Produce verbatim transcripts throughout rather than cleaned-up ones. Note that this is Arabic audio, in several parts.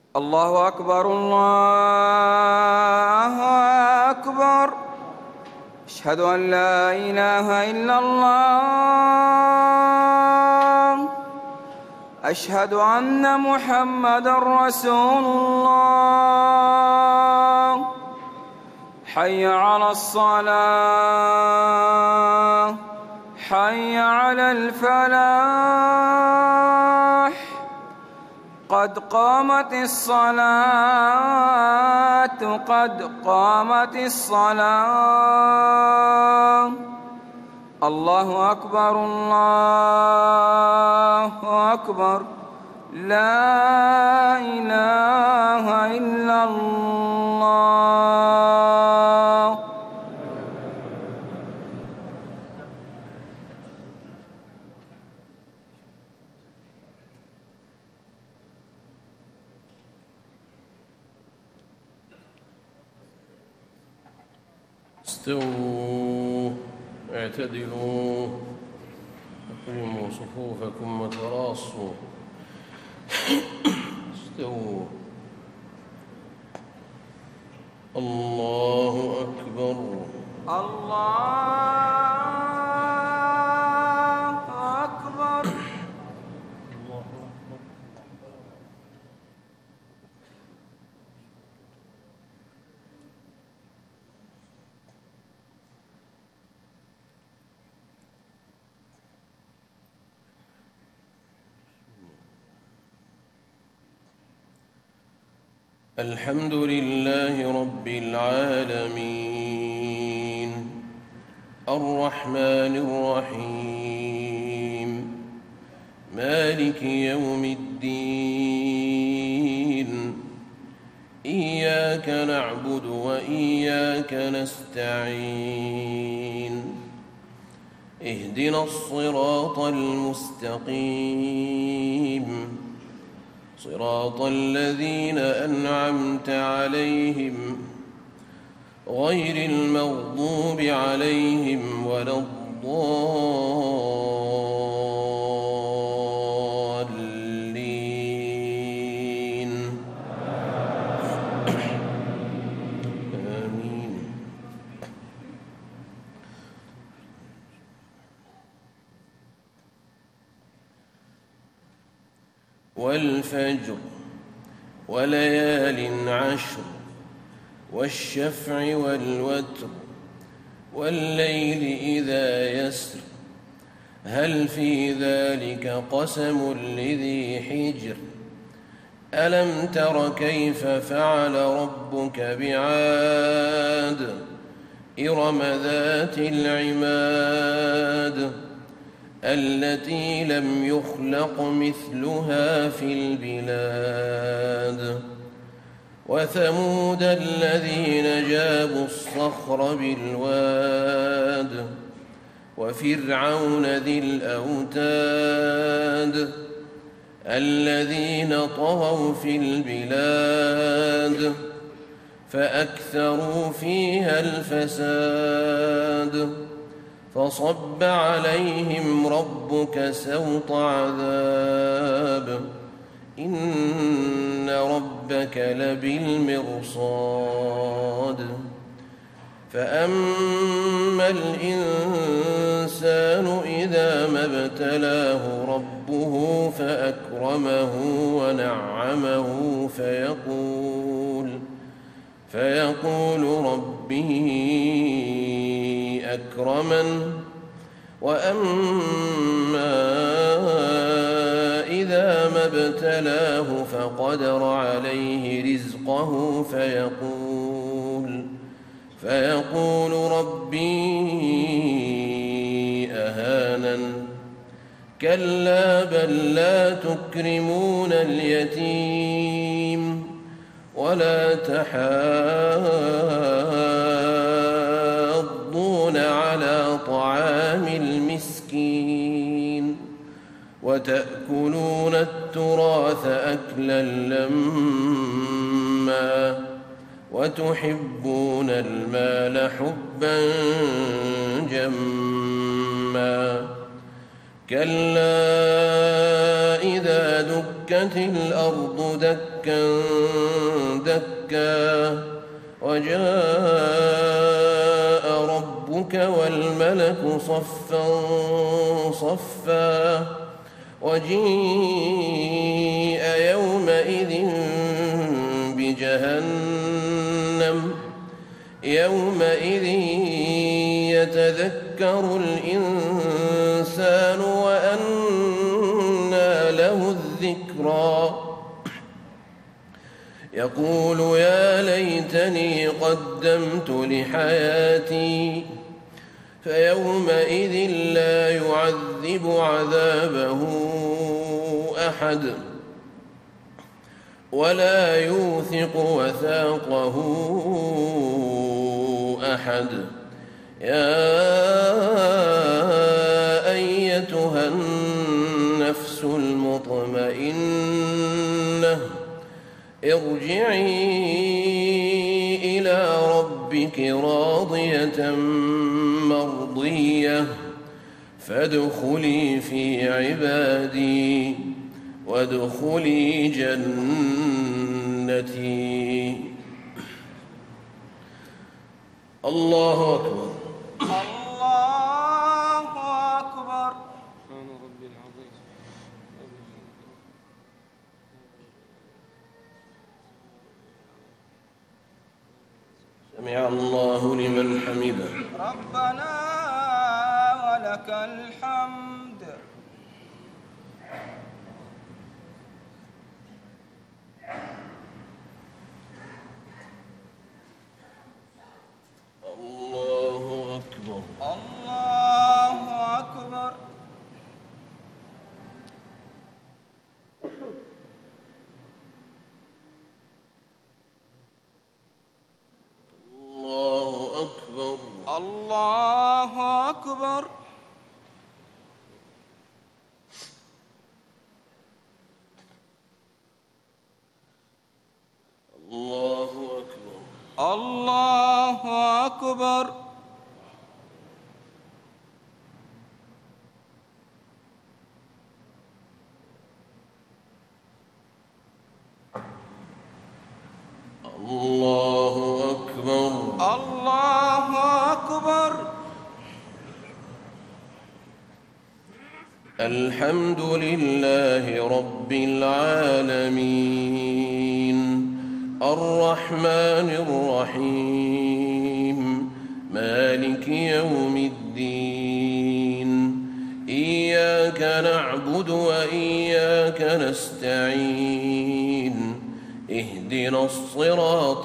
الله أكبر الله أكبر. أشهد أن لا إله إلا الله. أشهد أن محمدًا رسول الله. حي على الصلاة، حي على الفلاح، قد قامت الصلاة، قد قامت الصلاة. الله أكبر الله أكبر. لا إله إلا الله. استووا اعتدلوا أقيموا صفوفكم وتراصوا. استووا. الله أكبر. الله أكبر. الحمد لله رب العالمين الرحمن الرحيم مالك يوم الدين. إياك نعبد وإياك نستعين. اهدنا الصراط المستقيم صراط الذين أنعمت عليهم غير المغضوب عليهم ولا الضالين. آمين. والفجر وليال عشر والشفع والوتر والليل إذا يسر هل في ذلك قسم لذي حجر. ألم تر كيف فعل ربك بعاد إرم ذات العماد التي لم يخلق مثلها في البلاد. وثمود الذين جابوا الصخر بالواد وفرعون ذي الأوتاد الذين طغوا في البلاد فأكثروا فيها الفساد. فصب عليهم ربك سوط عذاب إن ربك لبالمرصاد. فأما الإنسان إذا ما ابتلاه ربه فأكرمه ونعمه فيقول فيقول ربي أكرمن. وأما إذا ما ابتلاه فقدر عليه رزقه فيقول فيقول ربي أهانن. كلا بل لا تكرمون اليتيم ولا تحاضون على طعام المسكين وتأكلون التراث أكلا لما وتحبون المال حبا جما. كلا إذا دكت الأرض دكا دكا وجاء ربك والملك صفا صفا وجيء يومئذ بجهنم يومئذ يتذكر الإنسان وأنى له الذكرى يقول يا ليتني قدمت لحياتي فيومئذ لا يعذب عذابه أحد ولا يوثق وثاقه أحد يا أيتها النفس المطمئنة ارجعي إلى ربك راضية مرضية فادخلي في عبادي وادخلي جنتي. الله أكبر. الله أكبر. سمع الله لمن حمده. ربنا ولك الحمد. الله أكبر. الله أكبر. الله أكبر. الله أكبر. الله أكبر. الله أكبر. الله أكبر. الله أكبر. الحمد لله رب العالمين الرحمن الرحيم مالك يوم الدين إياك نعبد وإياك نستعين اهدنا الصراط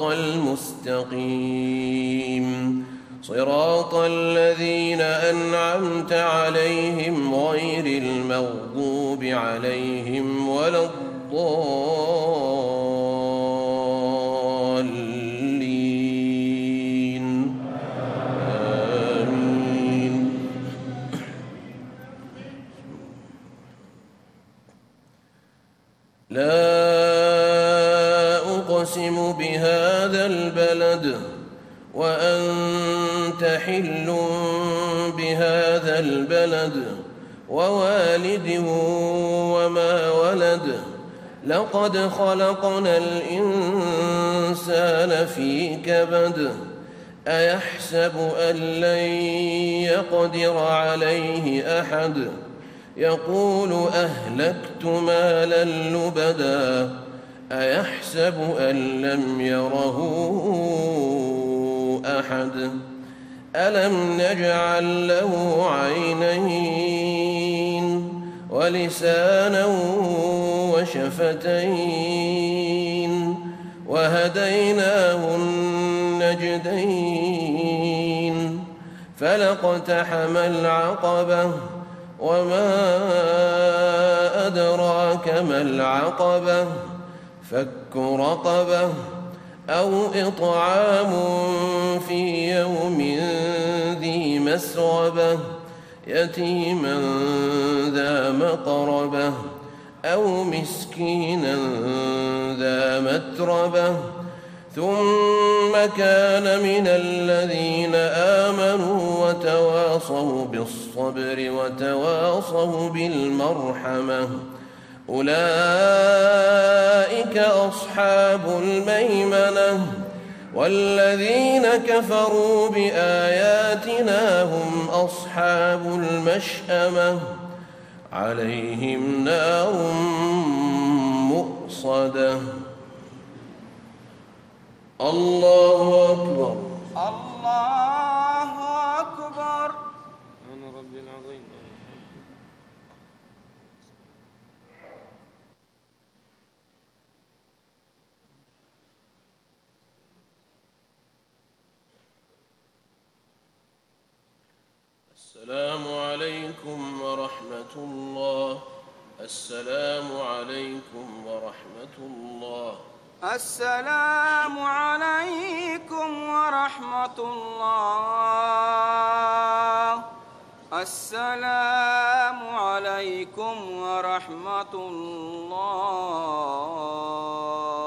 المستقيم صراط الذين أنعمت عليهم غير المغضوب عليهم ولا الضالين آمين. لا أقسم بهذا البلد وأنت حل بهذا البلد ووالد وما ولد لقد خلقنا الإنسان في كبد أيحسب أن لن يقدر عليه أحد يقول أهلكت مالا لبدا أيحسب أن لم يره أحد ألم نجعل له عينين ولسانا وشفتين وهديناه النجدين فلاقتحم العقبة وما أدراك ما العقبة فك رقبة أو إطعام في يوم ذي مسغبة يتيما ذا مقربة أو مسكينا ذا متربة ثم كان من الذين آمنوا وتواصوا بالصبر وتواصوا بالمرحمة أولئك أصحاب الميمنة والذين كفروا بآياتنا هم أصحاب المشأمة عليهم نار مؤصدة. الله أكبر. الله أكبر. سبحان ربي العظيم. السلام عليكم ورحمة الله. السلام عليكم ورحمة الله. السلام عليكم ورحمة الله. السلام عليكم ورحمة الله.